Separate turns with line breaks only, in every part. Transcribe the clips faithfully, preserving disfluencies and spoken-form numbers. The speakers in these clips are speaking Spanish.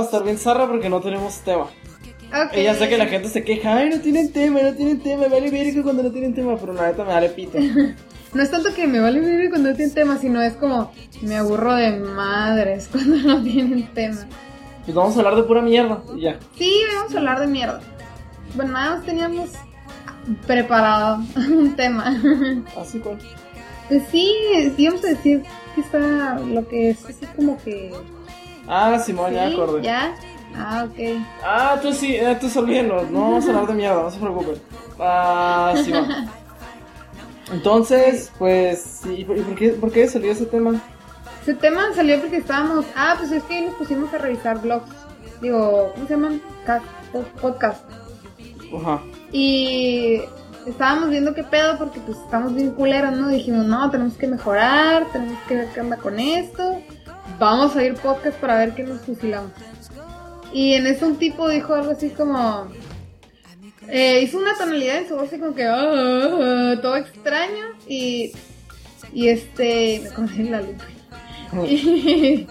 estar bien zarra porque no tenemos tema.
Okay.
Y ya sé que la gente se queja, ay, no tienen tema, no tienen tema, me vale verga cuando no tienen tema, pero la neta me vale pito.
No es tanto que me vale verga cuando no tienen tema, sino es como, me aburro de madres cuando no tienen tema.
Pues vamos a hablar de pura mierda y ya.
Sí, vamos a hablar de mierda. Bueno, nada más teníamos preparado un tema.
Así cual.
Pues sí, sí vamos a decir que está lo que es así como que...
Ah, Simón,
¿Sí?
ya me acordé.
¿Ya? Ah, ok.
Ah, tú sí, eh, tú olvídenlo, no vamos a hablar de mierda, no se preocupen. Ah, Simón. Entonces, pues, sí, ¿y por qué, por qué salió ese tema?
Ese tema salió porque estábamos... Ah, pues es que nos pusimos a revisar blogs. Digo, ¿cómo se llaman? Cast, podcast.
Ajá.
Y estábamos viendo qué pedo porque pues estamos bien culeros, ¿no? Dijimos, no, tenemos que mejorar, tenemos que ver qué onda con esto. Vamos a ir podcast para ver qué nos fusilamos. Y en eso un tipo dijo algo así como... Eh, hizo una tonalidad en su voz así como que... Oh, todo extraño. Y... Y este... Me conocí la lupa. Y...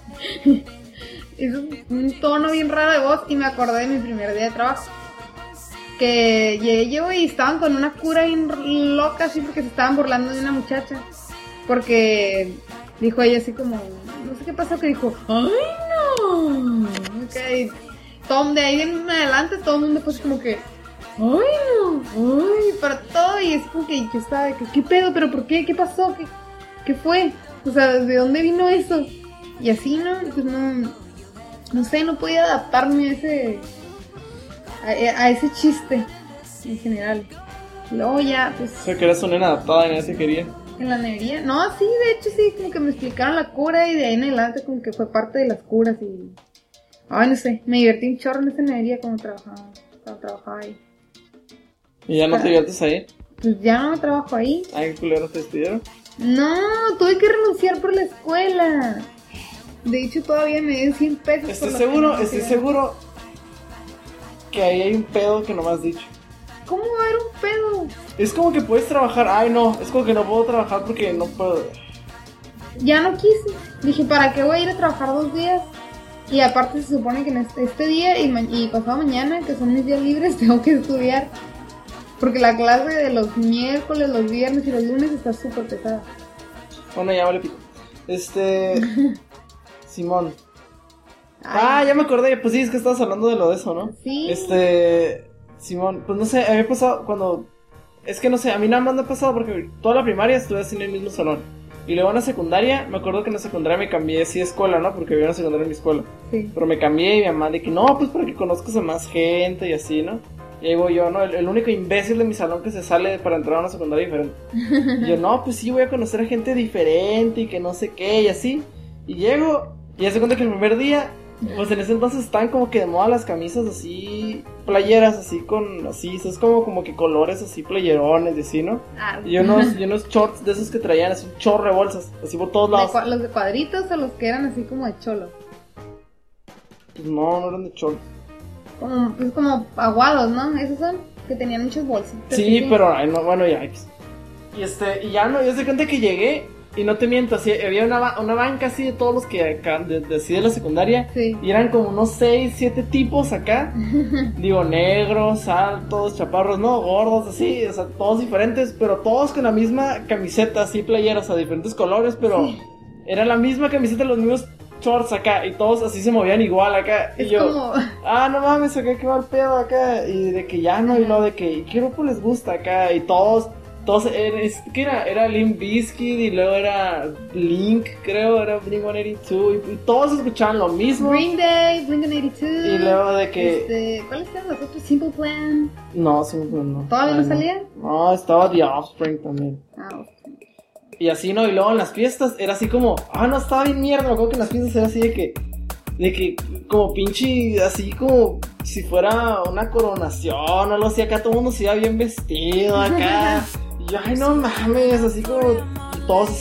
hizo un tono bien raro de voz y me acordé de mi primer día de trabajo. Que llegué yo y estaban con una cura bien loca así porque se estaban burlando de una muchacha. Porque dijo ella así como... No sé qué pasó, que dijo... ¡Ay, no! Ok. Tom, de ahí en adelante todo el mundo fue como que... ¡Ay, no! ¡Ay! Para todo y es como que yo estaba... Que, ¿qué pedo? ¿Pero por qué? ¿Qué pasó? ¿Qué, qué fue? O sea, ¿de dónde vino eso? Y así, ¿no? Pues no... No sé, no podía adaptarme a ese... A, a ese chiste en general. Luego ya, pues...
O sea, que eras una inadaptada y nadie te quería.
¿En la nevería? No, sí, de hecho sí, como que me explicaron la cura y de ahí en adelante como que fue parte de las curas y... Ay, no sé, me divertí un chorro en esa nevería cuando trabajaba, cuando trabajaba ahí.
¿Y ya no te diviertes ahí?
Pues ya no trabajo ahí.
Ay, qué culero, ¿te despidieron?
No, tuve que renunciar por la escuela. De hecho todavía me dieron cien pesos.
Estoy
por
seguro,
que
estoy seguro que ahí hay un pedo que no me has dicho.
¿Cómo va a haber un pedo?
Es como que puedes trabajar, ay no, es como que no puedo trabajar porque no puedo.
Ya no quise. Dije, ¿para qué voy a ir a trabajar dos días? Y aparte se supone que en este, este día y, ma- y pasado mañana, que son mis días libres, tengo que estudiar. Porque la clase de los miércoles, los viernes y los lunes está súper pesada.
Bueno, ya vale pito. Este... Simón.
Ay.
Ah, ya me acordé, pues sí, es que estabas hablando de lo de eso, ¿no?
Sí.
Este... Simón, pues no sé, a mí me ha pasado cuando... Es que no sé, a mí nada más me ha pasado porque toda la primaria estuve así en el mismo salón. Y luego en la secundaria, me acuerdo que en la secundaria me cambié así de escuela, ¿no? Porque había una secundaria en mi escuela.
Sí.
Pero me cambié y mi mamá de que no, pues para que conozcas a más gente y así, ¿no? Y ahí voy yo, ¿no? El, el único imbécil de mi salón que se sale para entrar a una secundaria diferente. Y yo, no, pues sí, voy a conocer a gente diferente y que no sé qué y así. Y llego y ya se cuenta que el primer día, pues en ese entonces estaban como que de moda las camisas así, playeras así con, así, es como, como que colores así, playerones y así, ¿no?
Ah,
Y unos, y unos shorts de esos que traían así un chorro de bolsas, así por todos
¿De
lados.
cua- ¿Los de cuadritos o los que eran así como de cholo?
Pues no, no eran de shorts.
Como, pues como aguados, ¿no? Esos son, que tenían muchos bolsitos.
Sí, pero ay, no, bueno, ya. Y este, y ya no, yo se cuenta que llegué y no te miento, así, había una, ba- una banca así de todos los que acá, de, de así de la secundaria.
Sí.
Y eran como unos seis, siete tipos acá. Digo, negros, altos, chaparros, no, gordos, así, o sea, todos diferentes, pero todos con la misma camiseta, así, playeras, a diferentes colores, pero
Sí.
era la misma camiseta, los mismos shorts acá, y todos así se movían igual acá. Y
Es
yo,
como...
ah, no mames, acá qué mal pedo acá. Y de que ya no, y luego de que, ¿qué grupo les gusta acá? Y todos, todos, era, es- ¿qué era? Era Limp Bizkit y luego era Blink, creo, era Blink ciento ochenta y dos. Y, y todos escuchaban lo mismo.
Green Day, Blink ciento ochenta y dos.
Y luego de que...
Este, ¿cuáles eran los otros? Simple Plan.
No, sí, no, no.
¿Todavía
Ay,
no salía?
No, estaba The Offspring también.
Ah, ok.
Y así, ¿no? Y luego en las fiestas era así como, ah, no, estaba bien mierda. Me acuerdo que en las fiestas era así de que, de que, como pinche, así como si fuera una coronación o algo así. Acá todo el mundo se iba bien vestido acá. Y yo, ay, no mames, así como, y todos así,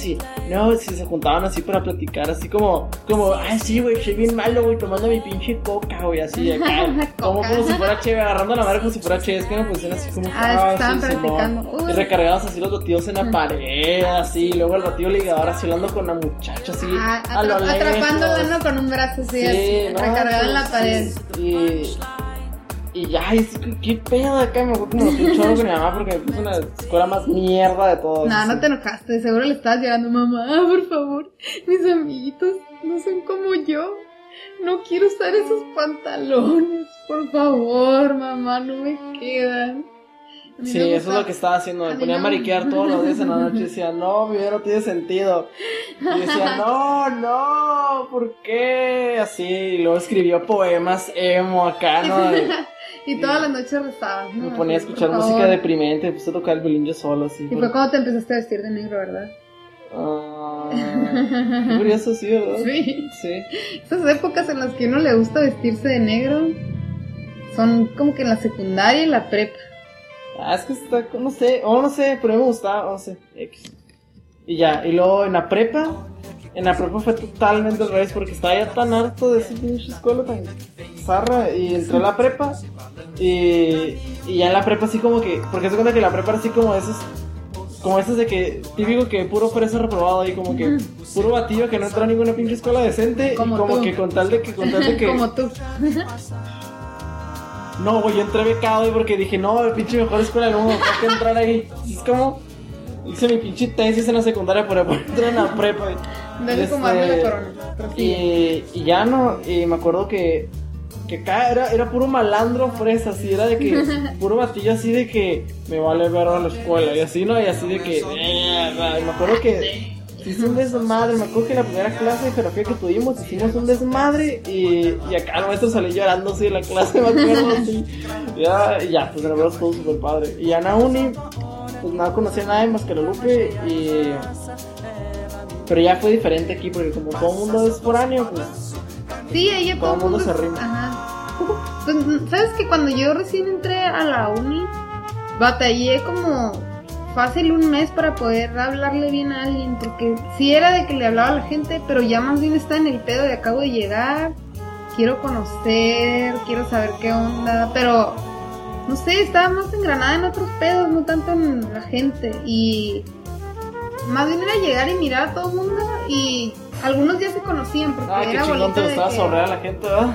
no, si se juntaban así para platicar, así como, como, ah, sí, güey, soy bien malo, güey, tomando mi pinche coca, güey, así, acá, como, como si fuera chévere, agarrando la madre como si fuera chévere, es que me pusieron así como,
ah, estaban
sí,
practicando,
sí, no. Y recargados así los batidos en la pared, así, y luego el batido ligador así hablando con la muchacha, así,
ah,
a lo
atra- atrapándola, ¿no? Con un brazo así,
sí,
así
no,
recargado en la
pues,
pared.
Sí, y, y ya, y, qué pedo acá, me acuerdo que me lo fui un chorro con mi mamá porque me puso una escuela más mierda de todo.
No,
así.
no te enojaste, seguro le estabas llegando, mamá, por favor, mis amiguitos no son como yo, no quiero usar esos pantalones, por favor, mamá, no me quedan.
Sí, me eso es lo que estaba haciendo, me ponía a mariquear todos los días en la noche y decía, no, mi vida no tiene sentido. Y decía, no, no, ¿por qué? Así, y luego escribió poemas emo acá, ¿no? Y,
y todas las noches rezaba, ¿no?
Me ponía a escuchar música deprimente, empecé a tocar el violín yo solo, así.
Y fue cuando te empezaste a vestir de negro, ¿verdad?
Ah, qué curioso, sí, ¿verdad?
Sí.
Sí.
Esas épocas en las que a uno le gusta vestirse de negro son como que en la secundaria y la prepa.
Ah, es que está, no sé, o no sé, pero a mí me gustaba, no sé, X. Y ya, y luego en la prepa, en la prepa fue totalmente al revés, porque estaba ya tan harto de esa pinche escuela tan zarra, y entré a la prepa, y, y ya en la prepa así como que, porque se cuenta que la prepa era así como esos, como esos de que, típico que puro fresa reprobado ahí, como que puro batido que no entró a ninguna pinche escuela decente,
como
y como
tú.
que con tal de que, con tal de que...
Como tú.
No, güey, yo entré becado, güey, porque dije, no, la pinche mejor escuela del mundo, tengo que entrar ahí. Es como, hice mi pinche tesis en la secundaria para poder entrar en la prepa.
Dale
este,
como darme la corona.
Y, y ya no, y me acuerdo que, que acá era, era puro malandro fresa, así, era de que, puro batillo así de que me vale ver a la escuela, y así, ¿no? Y así de que, eh, me acuerdo que... Hice un desmadre, me acuerdo que en la primera clase de geografía que tuvimos hicimos un desmadre y, y acá el maestro salió llorando así de la clase, me acuerdo así. Ya, ya, pues la verdad estuvo súper padre. Y ya en la uni, pues no conocía a nadie más que la Lupe y... Pero ya fue diferente aquí porque como todo el mundo es foráneo, pues...
Sí, ella
todo el mundo se rima.
Ajá. Pues, ¿sabes que cuando yo recién entré a la uni, batallé como... fácil un mes para poder hablarle bien a alguien, porque sí era de que le hablaba a la gente, pero ya más bien está en el pedo de acabo de llegar, quiero conocer, quiero saber qué onda, pero no sé, estaba más engranada en otros pedos, no tanto en la gente, y más bien era llegar y mirar a todo el mundo, y algunos ya se conocían, porque
Ay,
era
qué chingón te
bonito de
gustaba
que...
sorrear a la gente, ¿verdad?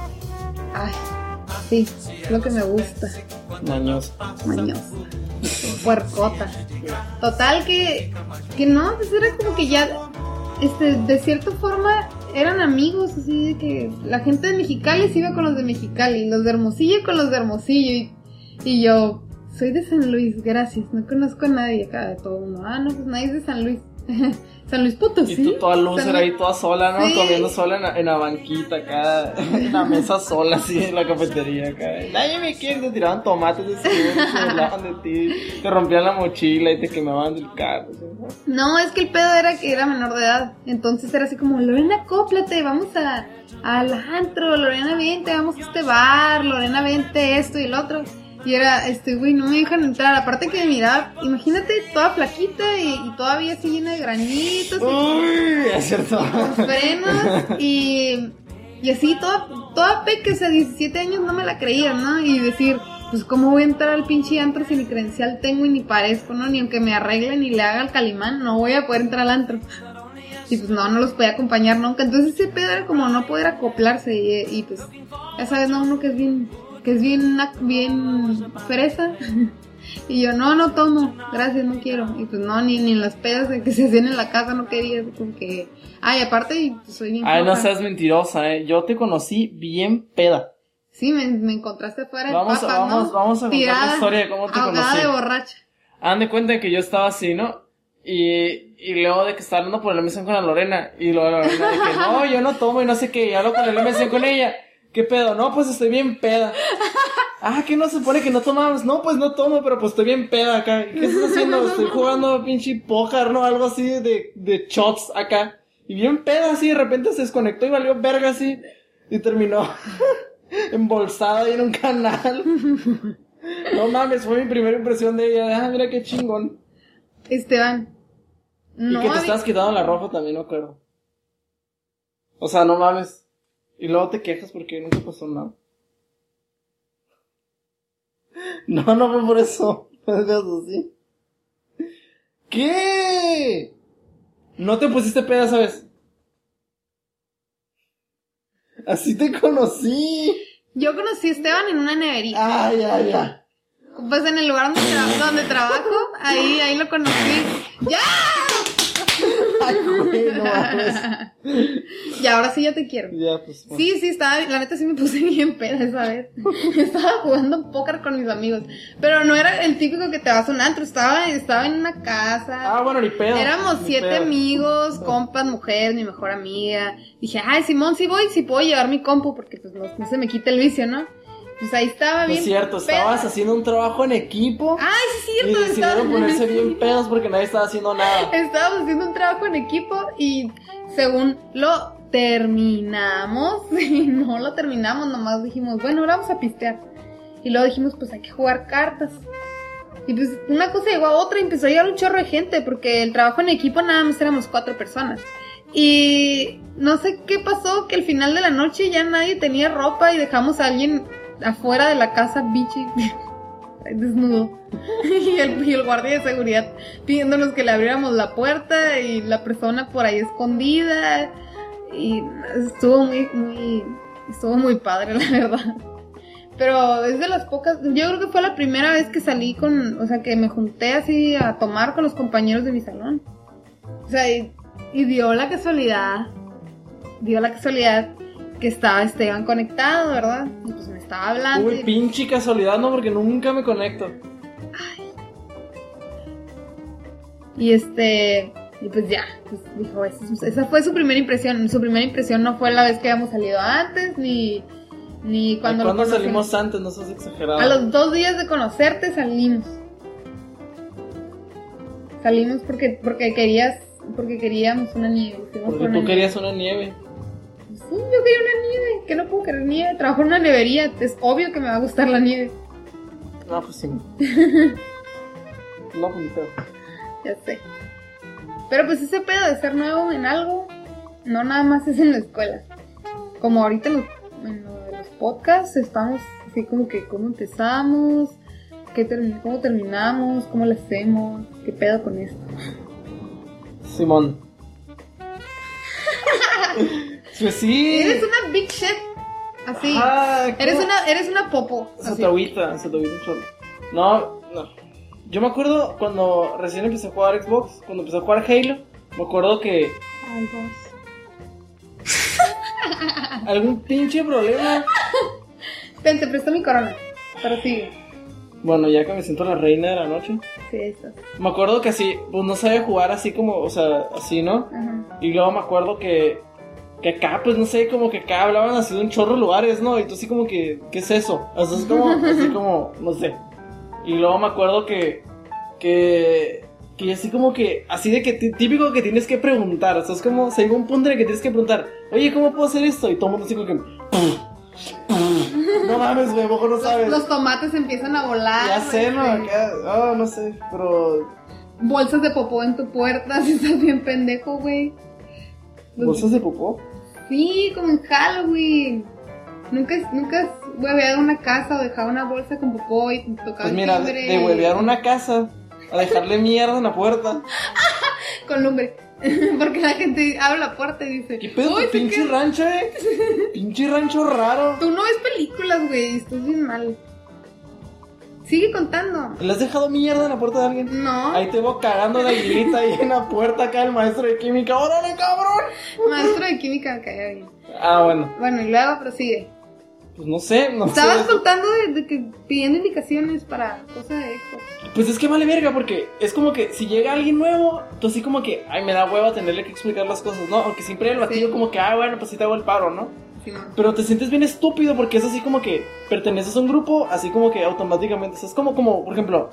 Ay, sí, es lo que me gusta.
Mañoso.
Mañosa. Puercota. Total que, que no, pues era como que ya, este, de cierta forma eran amigos, así de que la gente de Mexicali se iba con los de Mexicali, los de Hermosillo con los de Hermosillo, y, y yo, soy de San Luis, gracias, no conozco a nadie acá de todo el mundo. Ah, no, pues nadie es de San Luis. San Luis Potosí.
Y tú toda loser ahí, toda sola, ¿no?
Sí.
Comiendo sola en la, en la banquita acá, en la mesa sola así en la cafetería acá. Nadie me quiere, te tiraban tomates de seguro, se burlaban de ti, te rompían la mochila y te quemaban del carro. ¿Sí?
No, es que el pedo era que era menor de edad. Entonces era así como, Lorena, acóplate, vamos a al antro, Lorena, vente, vamos a este bar, Lorena, vente, esto y el otro. Y era, este, güey, no me dejan entrar. Aparte que me miraba, imagínate, toda flaquita y, y todavía así llena de granitos.
Uy, es cierto.
Con frenos y, y así, toda, toda peque, o sea, diecisiete años no me la creía, ¿no? Y decir, pues, ¿cómo voy a entrar al pinche antro si ni credencial tengo y ni parezco, ¿no? Ni aunque me arreglen y le haga el calimán, no voy a poder entrar al antro. Y pues no, no los podía acompañar nunca. Entonces ese pedo era como no poder acoplarse y, y pues, ya sabes, ¿no? Uno que es bien... que es bien, bien fresa, y yo, no, no tomo, gracias, no quiero, y pues no, ni, ni en las pedas que se hacían en la casa no quería, como que, ay, aparte, soy bien
Ay,
floja.
no seas mentirosa, eh, yo te conocí bien peda.
Sí, me, me encontraste afuera de
Vamos,
papas,
vamos,
¿no?
vamos a contar
Tirada,
la historia de cómo te
ahogada
conocí.
de borracha.
Hagan de cuenta que yo estaba así, ¿no? Y, y luego de que estaba hablando por la emisión con la Lorena, y luego la Lorena de que, no, yo no tomo y no sé qué, y hablo con la emisión con ella. ¿Qué pedo? No, pues estoy bien peda. Ah, ¿qué no se supone que no tomamos? No, pues no tomo, pero pues estoy bien peda acá. ¿Qué estás haciendo? Estoy jugando pinche póker, ¿no? Algo así de, de shots acá. Y bien peda así, de repente se desconectó y valió verga así. Y terminó embolsada ahí en un canal. No mames, fue mi primera impresión de ella. Ah, mira qué chingón.
Esteban, No,
y que te
a mí-
estabas quitando la ropa también, no acuerdo. O sea, no mames. Y luego te quejas porque nunca pasó nada. No, no fue por eso. No hagas así. ¿Qué? ¿No te pusiste peda, sabes? Así te conocí.
Yo conocí a Esteban en una nevería.
Ay, ay, ay.
Pues en el lugar donde, tra- donde trabajo, ahí, ahí lo conocí. ¡Ya!
Ay, güey, no mames.
Y ahora sí ya te quiero.
Ya, pues. Bueno.
Sí, sí, estaba, la neta sí me puse bien peda esa vez. Estaba jugando póker con mis amigos. Pero no era el típico que te vas a un antro, estaba, estaba en una casa.
Ah, bueno, ni pedo.
Éramos
Ni
siete
pedo.
amigos, compas, mujer, mi mejor amiga. Dije, ay, Simón, sí voy, sí puedo llevar mi compu, porque pues no, no se me quita el vicio, ¿no? Pues ahí estaba
No
bien.
es cierto,
peda.
estabas haciendo un trabajo en equipo.
Ay, sí,
Y
es cierto.
decidieron
estaba-
ponerse bien pedos porque nadie estaba haciendo nada.
Estábamos haciendo un trabajo en equipo y según lo terminamos, y no lo terminamos, nomás dijimos, bueno, ahora vamos a pistear. Y luego dijimos, pues hay que jugar cartas. Y pues una cosa llegó a otra y empezó a llegar un chorro de gente, porque el trabajo en equipo nada más éramos cuatro personas. Y no sé qué pasó, que al final de la noche ya nadie tenía ropa y dejamos a alguien afuera de la casa, bichi, desnudo. Y el, y el guardia de seguridad pidiéndonos que le abriéramos la puerta y la persona por ahí escondida. Y estuvo muy, muy, estuvo muy padre, la verdad. Pero es de las pocas, yo creo que fue la primera vez que salí con, o sea, que me junté así a tomar con los compañeros de mi salón. O sea, y, y dio la casualidad, dio la casualidad que estaba Esteban conectado, ¿verdad? Y pues me estaba hablando.
Uy,
y-
pinche casualidad, no, porque nunca me conecto.
Y este, y pues ya, pues dijo, esa, esa fue su primera impresión. Su primera impresión no fue la vez que habíamos salido antes, ni, ni cuando
¿Cuándo
lo conocimos.
salimos antes? No seas exagerado.
A los dos días de conocerte salimos. Salimos porque, porque querías, porque queríamos una nieve. fuimos
Porque
por una
tú
nieve.
querías una nieve.
Sí, yo quería una nieve, que no puedo querer nieve. Trabajo en una nevería, es obvio que me va a gustar la nieve.
No, pues sí. No, pues ni pedo.
Ya sé. Pero pues ese pedo de ser nuevo en algo, no nada más es en la escuela. Como ahorita en, los, en lo de los podcasts, estamos así como que cómo empezamos, qué termi- cómo terminamos, cómo lo hacemos, qué pedo con esto.
Simón. Pues sí.
Eres una big shit. Así.
Ah, ¿cómo?
eres una, eres una popo.
Se
Así.
te agüita, se te agüita un chorro. No, no. Yo me acuerdo cuando recién empecé a jugar Xbox, cuando empecé a jugar Halo, me acuerdo que
Ay, vos.
algún pinche problema.
Ten, te presto mi corona. Pero sigue.
Bueno, ya que me siento la reina de la noche.
Sí, eso.
Me acuerdo que así, pues no sabía jugar así como, o sea, así, ¿no?
Ajá.
Y luego me acuerdo que, que acá, pues no sé, como que acá hablaban así de un chorro de lugares, ¿no? Y tú así como que, ¿qué es eso? O sea, es como, así como, no sé. Y luego me acuerdo que, que, que así como que, así de que tí- típico que tienes que preguntar, o sea, es como, se llega un punto en el que tienes que preguntar, oye, ¿cómo puedo hacer esto? Y todo el mundo así como que, no mames, güey, a lo mejor no sabes.
Los, los tomates empiezan a volar.
Ya sé, ¿no?
este,
Acá, ah, no sé, pero...
Bolsas de popó en tu puerta, si estás bien pendejo, güey. Los-
¿Bolsas de popó?
Sí, como en Halloween. Nunca, nunca has hueveado una casa o dejado una bolsa con popó y tocado
Pues
el
mira, de,
timbre.
de huevear una casa a dejarle mierda en la puerta.
Con lumbre. Porque la gente abre la puerta y dice:
¿Qué pedo
"Uy,
tu
se
pinche
quedó".
rancho, eh? Pinche rancho raro.
Tú no ves películas, güey. Estás bien mal. Sigue contando.
¿Le has dejado mierda en la puerta de alguien?
No.
Ahí te voy cagando de aguilita ahí en la puerta acá el maestro de química. ¡Órale, cabrón!
Maestro de química me caía bien.
Ah, bueno.
Bueno, y luego prosigue.
Pues no sé, no
Estabas
sé.
contando de, de que pidiendo indicaciones para cosas de esto.
Pues es que vale verga, porque es como que si llega alguien nuevo, tú así como que, ay, me da hueva tenerle que explicar las cosas, ¿no? Aunque siempre hay el batillo
Sí.
como que, ah, bueno, pues sí te hago el paro, ¿no?
Sí, no.
Pero te sientes bien estúpido porque es así como que perteneces a un grupo, así como que automáticamente, o sea, es como, como, por ejemplo,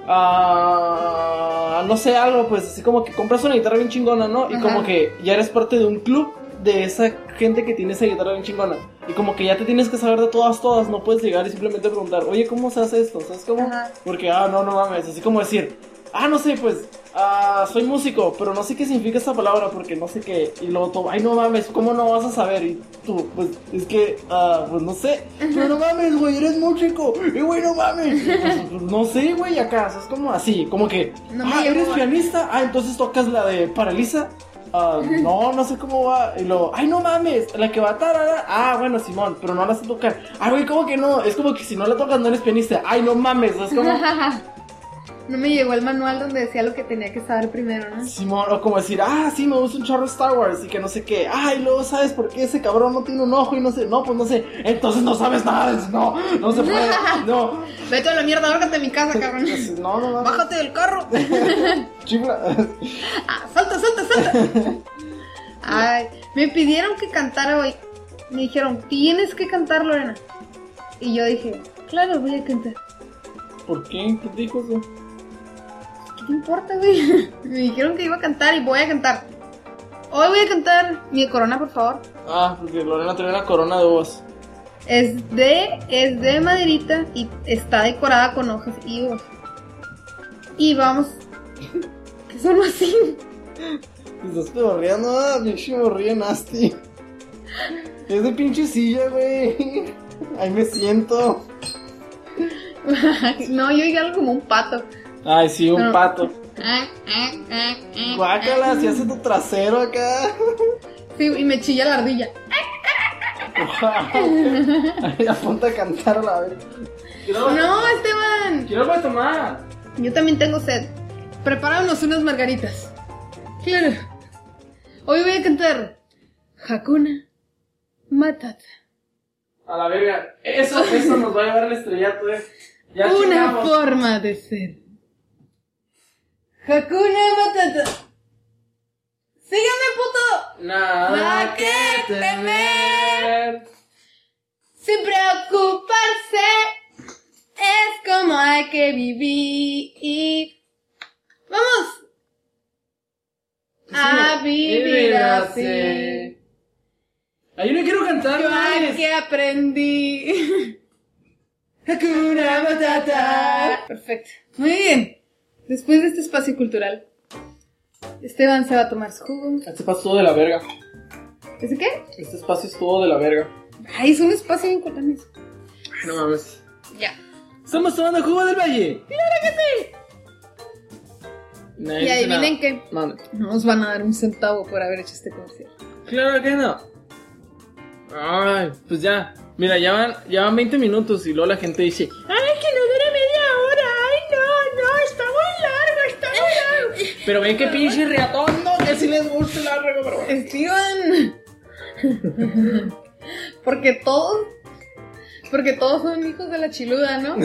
ah, no sé, algo, pues así como que compras una guitarra bien chingona, ¿no? Y
Ajá.
como que ya eres parte de un club de esa gente que tiene esa guitarra bien chingona. Y como que ya te tienes que saber de todas, todas, no puedes llegar y simplemente preguntar, oye, ¿cómo se hace esto? ¿Sabes cómo?
Ajá.
Porque, ah, no, no mames, así como decir, ah, no sé, pues, ah, soy músico, pero no sé qué significa esta palabra porque no sé qué. Y luego todo, ay, no mames, ¿cómo no vas a saber? Y tú, pues, es que, ah, pues no sé. Pero no mames, güey, eres músico. Y güey, no mames. Pues, pues, no sé, güey, acá, o sea, es como así, como que,
No me
ah,
llegó,
¿eres
güey.
pianista? Ah, entonces tocas la de Paraliza. Ah, no, no sé cómo va. Y luego, ay, no mames, la que va tarara. Ah, bueno, Simón, pero no la sé tocar. Ay, güey, ¿cómo que no? Es como que si no la tocas no eres pianista. Ay, no mames, es como...
No me llegó el manual donde decía lo que tenía que saber primero, ¿no?
Simón, o como decir, ah, sí, me gusta un chorro Star Wars y que no sé qué. Ay, luego, ¿sabes por qué ese cabrón no tiene un ojo y no sé? No, pues no sé. Entonces no sabes nada. No, no se puede. No.
Vete a la mierda, lárgate de mi casa, cabrón.
No, no, no.
Bájate del carro.
Chifla.
Ah, salta, salta, salta. Ay, me pidieron que cantara hoy. Me dijeron, tienes que cantar, Lorena. Y yo dije, claro, voy a cantar.
¿Por qué? ¿Qué te dijo eso?
¿Qué te importa, güey? Me dijeron que iba a cantar y voy a cantar. Hoy voy a cantar mi corona, por favor.
Ah, porque Lorena trae una corona de voz.
Es de, es de maderita y está decorada con hojas y uvas. Y vamos. ¿Qué son así?
Te estás pedorreando, ah, pinche morría nasty. Es de pinche silla, güey. Ahí me siento.
No, yo oigo algo como un pato.
Ay, sí, un
No.
pato.
Ah, ah, ah, ah,
Guácala,
ah.
si hace tu trasero acá.
Sí, y me chilla la ardilla.
Ay, apunta a cantar a la vez.
No, Esteban.
Quiero algo de tomar.
Yo también tengo sed. Prepáranos unas margaritas. Claro. Hoy voy a cantar Hakuna Matata.
A la verga. Eso, eso nos va a llevar al estrellato, eh. Ya
Una
chingamos.
forma de ser. Hakuna Matata. Síganme, puto.
Nada
Nada
que
que
temer.
Sin preocuparse. Es como hay que vivir. ¡Vamos! A vivir así.
Ay, yo no quiero cantar,
Yo
mames.
aquí aprendí.
Hakuna Matata.
Perfecto. Muy bien. Después de este espacio cultural, Esteban se va a tomar su jugo.
Este espacio estuvo de la verga.
¿Ese qué?
Este espacio estuvo de la verga.
Ay, es un espacio bien cortón eso.
Ay, no mames.
Ya.
Estamos tomando jugo del valle.
¡Claro que sí!
Nadie
Y
dice
adivinen
nada.
qué.
No, no.
No nos van a dar un centavo por haber hecho este comercial.
Claro que no. Ay, pues ya. Mira, ya van, ya van veinte minutos y luego la gente dice, ay, que no dura media hora. Ay, no, no, está muy largo, está muy largo. Pero ven que pinche riatón, no, que si les gusta el largo, pero bueno.
Esteban. Porque todos. Porque todos son hijos de la chiluda, ¿no?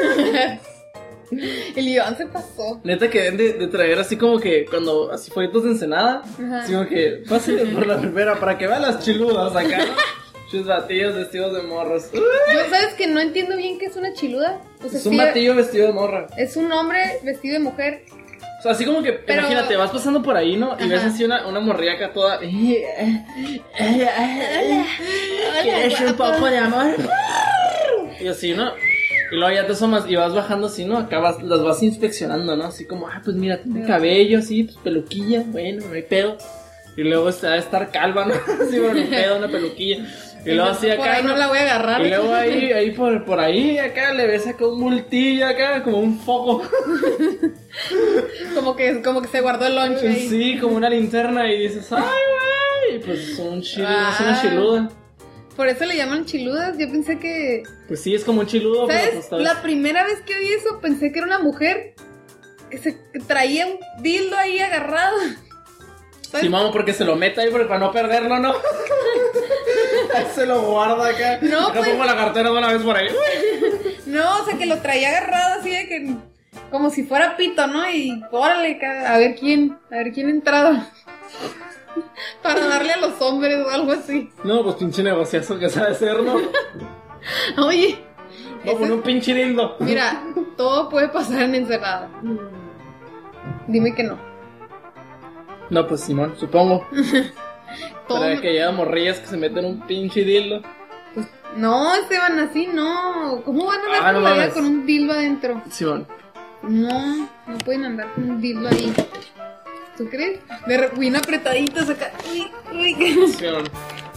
El Iván se pasó.
Neta que deben de, de traer así como que cuando así folletos de Ensenada,
Ajá.
así como que pásenle por la primera para que vean las chiludas acá, ¿no? Chus batillos vestidos de morros.
Yo, ¿sabes que no entiendo bien qué es una chiluda? O sea,
Es un
sí,
batillo vestido de morra.
es un hombre vestido de mujer.
O sea, así como que,
Pero-
imagínate, vas pasando por ahí, ¿no? Y
Ajá.
ves así una, una morrilla acá toda. ¿Quieres un poco de amor? Y así, ¿no? Y luego ya te asomas y vas bajando así, ¿no? Acá vas, las vas inspeccionando, ¿no? Así como, ah, pues mira, tiene cabello así, pues peluquilla, bueno, no hay pedo. Y luego está a estar calva, ¿no? Así, bueno, no hay pedo, una peluquilla. Y luego así
Por
acá.
ahí no la voy a agarrar.
Y luego ahí, ahí por, por ahí, acá le ves acá un multillo, acá, como un foco.
Como que, como que se guardó el lonche ahí.
Sí, como una linterna y dices, ay, güey. Pues es un chiludo, es una
Ah.
chiluda.
Por eso le llaman chiludas. Yo pensé que...
Pues sí, es como un chiludo, pero
¿Sabes?
pues tal vez-
La primera vez que oí eso pensé que era una mujer que se que traía un dildo ahí agarrado. ¿Sabes?
Sí, mamá, porque se lo mete ahí porque para no perderlo, ¿no? Ahí se lo guarda acá.
No,
Acá
pues-
pongo la cartera de una vez por ahí.
No, o sea, que lo traía agarrado así de que... Como si fuera pito, ¿no? Y órale, ca- a ver quién, a ver quién entraba. Para darle a los hombres o algo así.
No, pues pinche negociazo que sabe ser, ¿no?
Oye,
No,
ese-
con un pinche dildo.
mira, todo puede pasar en Ensenada. Dime que no.
No, pues Simón, supongo.
Todo
Pero
me-
es que llegan morrillas que se meten un pinche dildo.
No, Esteban, así no. ¿Cómo van a ver
Ah, no
por la vida
mames.
con un dildo adentro?
Simón.
No, no pueden andar con un dildo ahí. ¿Tú crees? De re- bien apretaditos acá. Uy, uy.
Sí, no.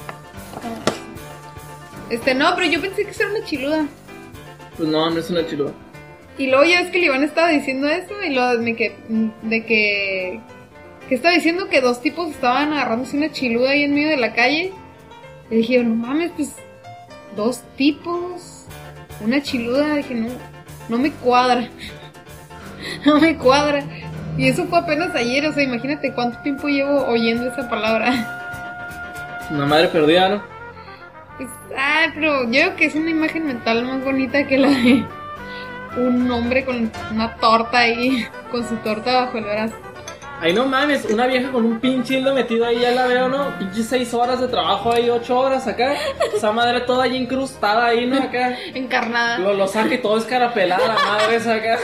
Este, no, pero yo pensé que eso era una chiluda.
Pues no, no es una chiluda.
Y luego ya ves que el Iván estaba diciendo eso y luego de que, de que, que estaba diciendo que dos tipos estaban agarrándose una chiluda ahí en medio de la calle. Y dije, no mames, pues, dos tipos, una chiluda. Dije, no, no me cuadra, no me cuadra. Y eso fue apenas ayer, o sea, imagínate cuánto tiempo llevo oyendo esa palabra.
Una madre perdida, ¿no?
Pues, ah, pero yo creo que es una imagen mental más bonita que la de un hombre con una torta ahí, con su torta bajo el brazo.
Ay, no mames, una vieja con un pinche hilo metido ahí, ya la veo, ¿no? Pinche seis horas de trabajo ahí, ocho horas acá. Esa madre toda ahí incrustada ahí, ¿no? Acá.
Encarnada.
Lo, lo saca y todo escarapelada, la madre esa acá.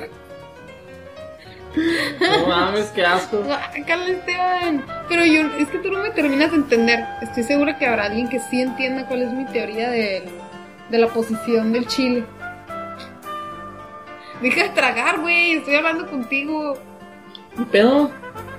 No mames, qué asco.
Guácala, Esteban. Pero yo, es que tú no me terminas de entender. Estoy segura que habrá alguien que sí entienda cuál es mi teoría de, de la posición del chile. Deja de tragar, güey, estoy hablando contigo.
¿Qué pedo?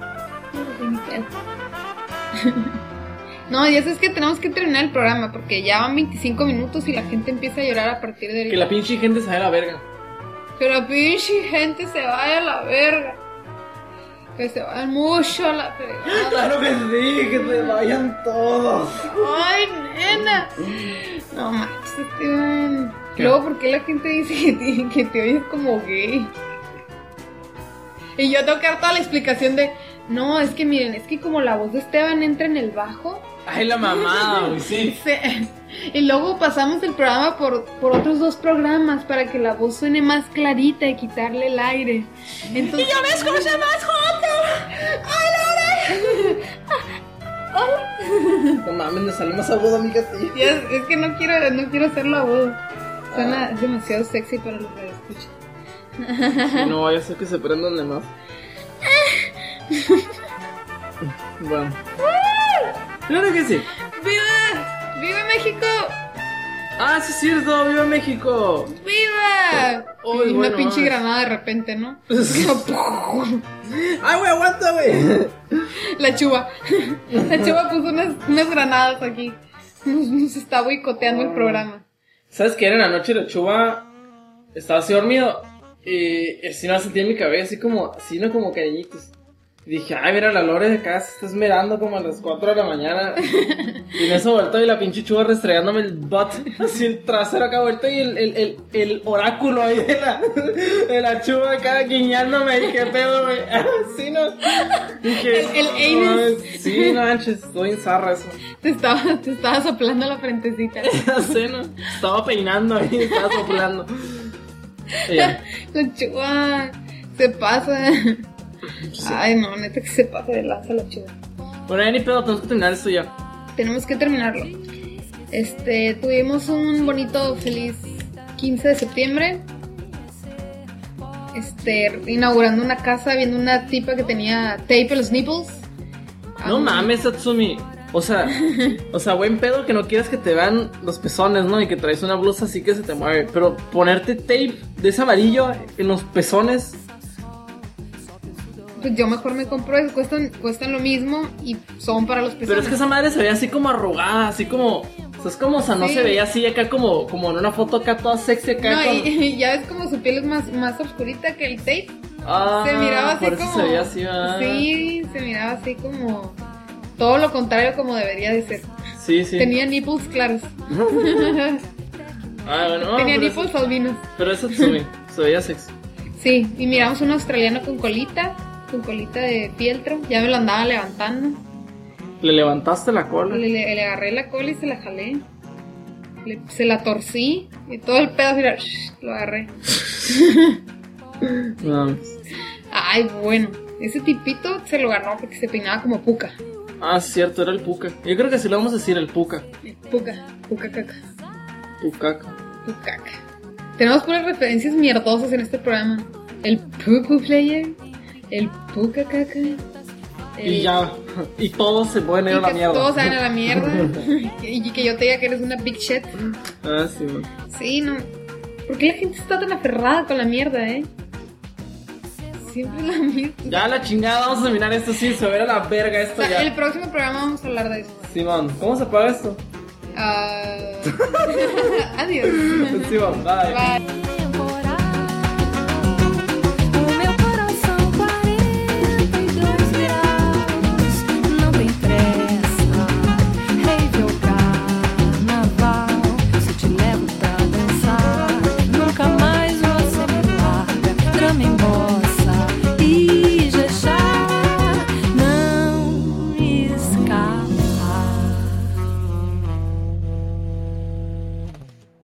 No, ya sabes que tenemos que terminar el programa porque ya van veinticinco minutos y la gente empieza a llorar a partir de ahorita.
Que la pinche gente se vaya a la verga.
Que la pinche gente se vaya a la verga. Que se vayan mucho a la verga.
Claro que sí, que se vayan todos.
Ay, nena. No manches, Esteban.
¿Qué?
Luego, ¿por qué la gente dice que te, que te oyes como gay? Y yo tengo que dar toda la explicación de... No, es que miren, es que como la voz de Esteban entra en el bajo...
Ay, la mamada, güey, sí.
se- y luego pasamos el programa por, por otros dos programas para que la voz suene más clarita y quitarle el aire. Entonces, y ya ves cómo se más jota. ¡Ay, Laura! ¡Hola!
No mames, me salió más agudo, amiga, tío.
Y es, es que no quiero, no quiero hacerlo agudo. Suena demasiado sexy para los que escuchan.
Si no vaya a ser que se prendan de más. Bueno. Claro que sí.
¡Viva! ¡Viva México!
Ah, sí es cierto, viva México.
¡Viva!
Oh,
y
bueno,
una pinche
ay.
granada de repente, ¿no?
Ay, güey, aguanta, güey.
La chuva. La chuva puso unas, unas granadas aquí. Nos, nos está boicoteando el programa.
¿Sabes qué era en la noche la chuva? Estaba así dormido y así me sentí en mi cabeza, así como, así no como cariñitos. Y dije, ay, mira, la Lore de acá se está esmerando como a las cuatro de la mañana. Y en eso vuelto y la pinche chuva restregándome el butt, así el trasero acá vuelto y el, el, el, el oráculo ahí de la, de la chuva acá guiñándome. Y dije, pedo, güey. Así no. Dije,
El- el
no,
anus.
sí, no manches, estoy en zarra eso.
Te estaba, te estaba soplando la frentecita.
Ya sé, ¿no? Estaba peinando ahí, estaba soplando. Y ya.
La chuva se pasa. Ay, no, neta que se pasa de lanza la chuva.
Bueno, ya ni pedo, tenemos que terminar esto ya.
Tenemos que terminarlo. Este, tuvimos un bonito, feliz quince de septiembre. Este, inaugurando una casa, viendo una tipa que tenía tape en los nipples.
No
Ah,
mames, Tatsumi. O sea, o sea, buen pedo que no quieras que te vean los pezones, ¿no? Y que traes una blusa así que se te mueve. Pero ponerte tape de ese amarillo en los pezones.
Pues yo mejor me compro eso, cuestan, cuestan lo mismo y son para los pezones.
Pero es que esa madre se veía así como arrugada, así como... O sea, es como, o sea, no
Sí.
se veía así acá como, como en una foto acá toda sexy acá.
No,
con...
y, y ya ves como su piel es más, más oscurita que el tape.
Ah,
Se miraba así
por eso
como...
se veía así, ah.
Sí, se miraba así como... Todo lo contrario como debería de ser.
Sí, sí.
Tenía nipples claros.
Ah, bueno, no,
Tenía
pero
nipples
eso,
albinos.
pero eso Tatsumi, se veía sexy.
Sí, y miramos un australiano con colita, con colita de fieltro. Ya me lo andaba levantando.
Le levantaste la cola.
Le, le- le agarré la cola y se la jalé. Le- se la torcí y todo el pedo, mira, shh, lo agarré.
No.
Ay, bueno, ese tipito se lo ganó porque se peinaba como puca.
Ah, es cierto, era el puca. Yo creo que así lo vamos a decir, el puca.
Puca, puca caca,
Pucaca.
pucaca. Tenemos puras referencias mierdosas en este programa. El pupu player, el puca caca. el-
Y ya, y todos se pueden ir
Y
a la
que
mierda.
todos se van a la mierda. Y que yo te diga que eres una big shit.
Ah, sí, man.
Sí, no. ¿Por qué la gente está tan aferrada con la mierda, eh? siempre es la misma.
Ya la chingada, vamos a terminar esto, sí, se va a ver a la verga esto
O sea,
ya.
el próximo programa vamos a hablar de eso.
Simón, ¿cómo se apaga esto?
Ah, adiós.
Simón, bye.
Bye.